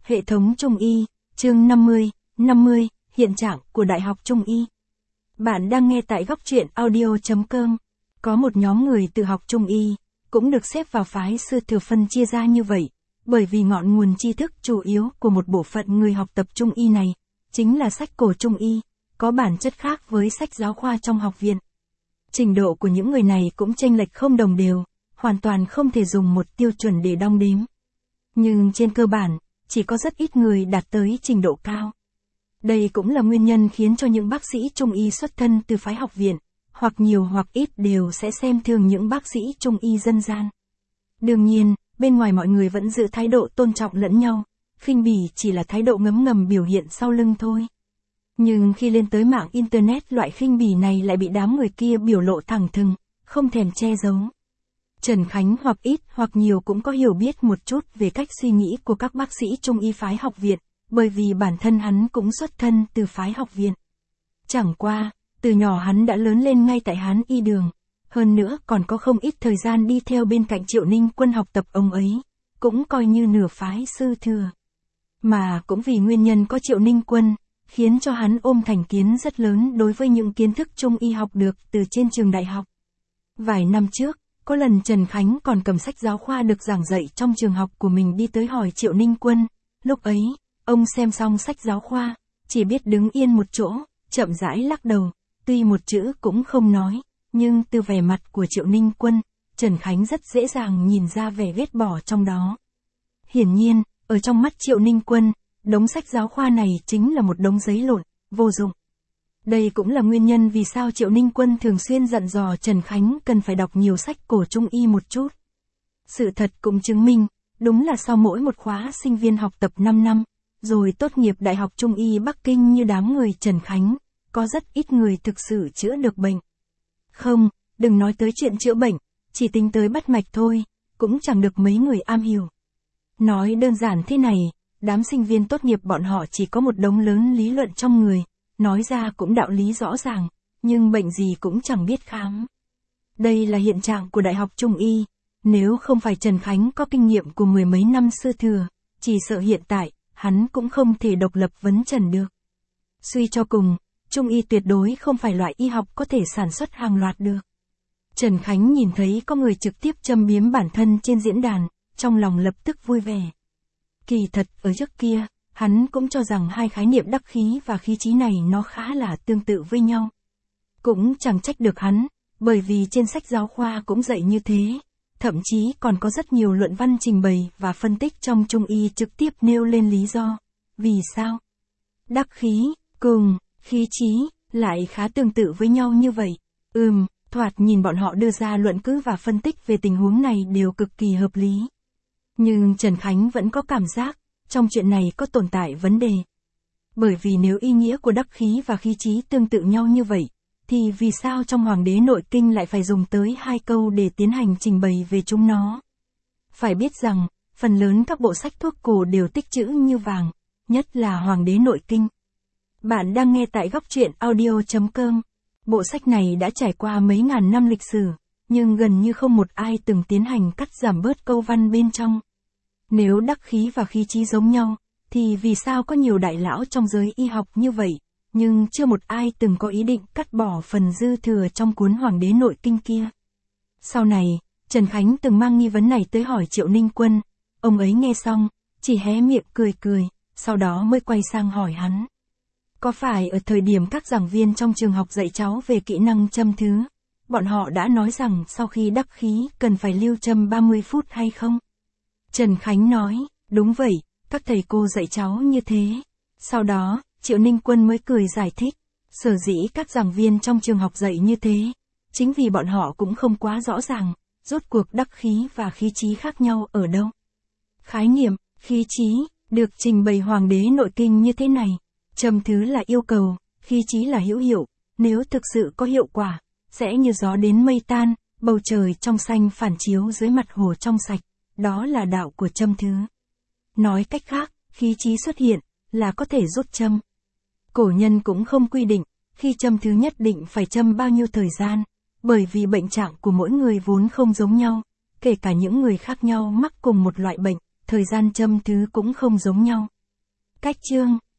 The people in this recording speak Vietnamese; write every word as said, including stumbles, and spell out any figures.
Hệ thống Trung y, chương năm mươi, năm mươi, hiện trạng của Đại học Trung y. Bạn đang nghe tại góc truyện audio chấm com. Có một nhóm người tự học Trung y, cũng được xếp vào phái sư thừa phân chia ra như vậy, bởi vì ngọn nguồn tri thức chủ yếu của một bộ phận người học tập Trung y này, chính là sách cổ Trung y, có bản chất khác với sách giáo khoa trong học viện. Trình độ của những người này cũng chênh lệch không đồng đều, hoàn toàn không thể dùng một tiêu chuẩn để đong đếm. Nhưng trên cơ bản, chỉ có rất ít người đạt tới trình độ cao. Đây cũng là nguyên nhân khiến cho những bác sĩ Trung y xuất thân từ phái học viện, hoặc nhiều hoặc ít đều sẽ xem thường những bác sĩ Trung y dân gian. Đương nhiên, bên ngoài mọi người vẫn giữ thái độ tôn trọng lẫn nhau, khinh bỉ chỉ là thái độ ngấm ngầm biểu hiện sau lưng thôi. Nhưng khi lên tới mạng Internet, loại khinh bỉ này lại bị đám người kia biểu lộ thẳng thừng, không thèm che giấu. Trần Khánh hoặc ít hoặc nhiều cũng có hiểu biết một chút về cách suy nghĩ của các bác sĩ Trung y phái học viện, bởi vì bản thân hắn cũng xuất thân từ phái học viện. Chẳng qua, từ nhỏ hắn đã lớn lên ngay tại Hán Y Đường, hơn nữa còn có không ít thời gian đi theo bên cạnh Triệu Ninh Quân học tập ông ấy, cũng coi như nửa phái sư thừa. Mà cũng vì nguyên nhân có Triệu Ninh Quân, khiến cho hắn ôm thành kiến rất lớn đối với những kiến thức Trung y học được từ trên trường đại học. Vài năm trước, có lần Trần Khánh còn cầm sách giáo khoa được giảng dạy trong trường học của mình đi tới hỏi Triệu Ninh Quân, lúc ấy, ông xem xong sách giáo khoa, chỉ biết đứng yên một chỗ, chậm rãi lắc đầu, tuy một chữ cũng không nói, nhưng từ vẻ mặt của Triệu Ninh Quân, Trần Khánh rất dễ dàng nhìn ra vẻ ghét bỏ trong đó. Hiển nhiên, ở trong mắt Triệu Ninh Quân, đống sách giáo khoa này chính là một đống giấy lộn, vô dụng. Đây cũng là nguyên nhân vì sao Triệu Ninh Quân thường xuyên dặn dò Trần Khánh cần phải đọc nhiều sách cổ Trung y một chút. Sự thật cũng chứng minh, đúng là sau mỗi một khóa sinh viên học tập năm năm, rồi tốt nghiệp Đại học Trung y Bắc Kinh như đám người Trần Khánh, có rất ít người thực sự chữa được bệnh. Không, đừng nói tới chuyện chữa bệnh, chỉ tính tới bắt mạch thôi, cũng chẳng được mấy người am hiểu. Nói đơn giản thế này, đám sinh viên tốt nghiệp bọn họ chỉ có một đống lớn lý luận trong người, nói ra cũng đạo lý rõ ràng, nhưng bệnh gì cũng chẳng biết khám. Đây là hiện trạng của Đại học Trung y, nếu không phải Trần Khánh có kinh nghiệm của mười mấy năm sư thừa, chỉ sợ hiện tại, hắn cũng không thể độc lập vấn trần được. Suy cho cùng, Trung y tuyệt đối không phải loại y học có thể sản xuất hàng loạt được. Trần Khánh nhìn thấy có người trực tiếp châm biếm bản thân trên diễn đàn, trong lòng lập tức vui vẻ. Kỳ thật, ở trước kia, hắn cũng cho rằng hai khái niệm đắc khí và khí trí này nó khá là tương tự với nhau. Cũng chẳng trách được hắn, bởi vì trên sách giáo khoa cũng dạy như thế, thậm chí còn có rất nhiều luận văn trình bày và phân tích trong Trung y trực tiếp nêu lên lý do. Vì sao? Đắc khí, cùng, khí trí, lại khá tương tự với nhau như vậy. Ừm, thoạt nhìn bọn họ đưa ra luận cứ và phân tích về tình huống này đều cực kỳ hợp lý. Nhưng Trần Khánh vẫn có cảm giác, trong chuyện này có tồn tại vấn đề. Bởi vì nếu ý nghĩa của đắc khí và khí trí tương tự nhau như vậy, thì vì sao trong Hoàng đế Nội Kinh lại phải dùng tới hai câu để tiến hành trình bày về chúng nó? Phải biết rằng, phần lớn các bộ sách thuốc cổ đều tích chữ như vàng, nhất là Hoàng đế Nội Kinh. Bạn đang nghe tại góc truyện audio chấm com. Bộ sách này đã trải qua mấy ngàn năm lịch sử, nhưng gần như không một ai từng tiến hành cắt giảm bớt câu văn bên trong. Nếu đắc khí và khí trí giống nhau, thì vì sao có nhiều đại lão trong giới y học như vậy, nhưng chưa một ai từng có ý định cắt bỏ phần dư thừa trong cuốn Hoàng đế Nội Kinh kia. Sau này, Trần Khánh từng mang nghi vấn này tới hỏi Triệu Ninh Quân, ông ấy nghe xong, chỉ hé miệng cười cười, sau đó mới quay sang hỏi hắn. Có phải ở thời điểm các giảng viên trong trường học dạy cháu về kỹ năng châm thứ, bọn họ đã nói rằng sau khi đắc khí cần phải lưu châm ba mươi phút hay không? Trần Khánh nói, đúng vậy, các thầy cô dạy cháu như thế. Sau đó, Triệu Ninh Quân mới cười giải thích, sở dĩ các giảng viên trong trường học dạy như thế, chính vì bọn họ cũng không quá rõ ràng, rốt cuộc đắc khí và khí trí khác nhau ở đâu. Khái niệm, khí trí, được trình bày Hoàng đế Nội Kinh như thế này, châm thứ là yêu cầu, khí trí là hữu hiệu, nếu thực sự có hiệu quả, sẽ như gió đến mây tan, bầu trời trong xanh phản chiếu dưới mặt hồ trong sạch, đó là đạo của châm thứ. Nói cách khác, khí trí xuất hiện, là có thể rút châm. Cổ nhân cũng không quy định, khi châm thứ nhất định phải châm bao nhiêu thời gian, bởi vì bệnh trạng của mỗi người vốn không giống nhau, kể cả những người khác nhau mắc cùng một loại bệnh, thời gian châm thứ cũng không giống nhau. Cách chương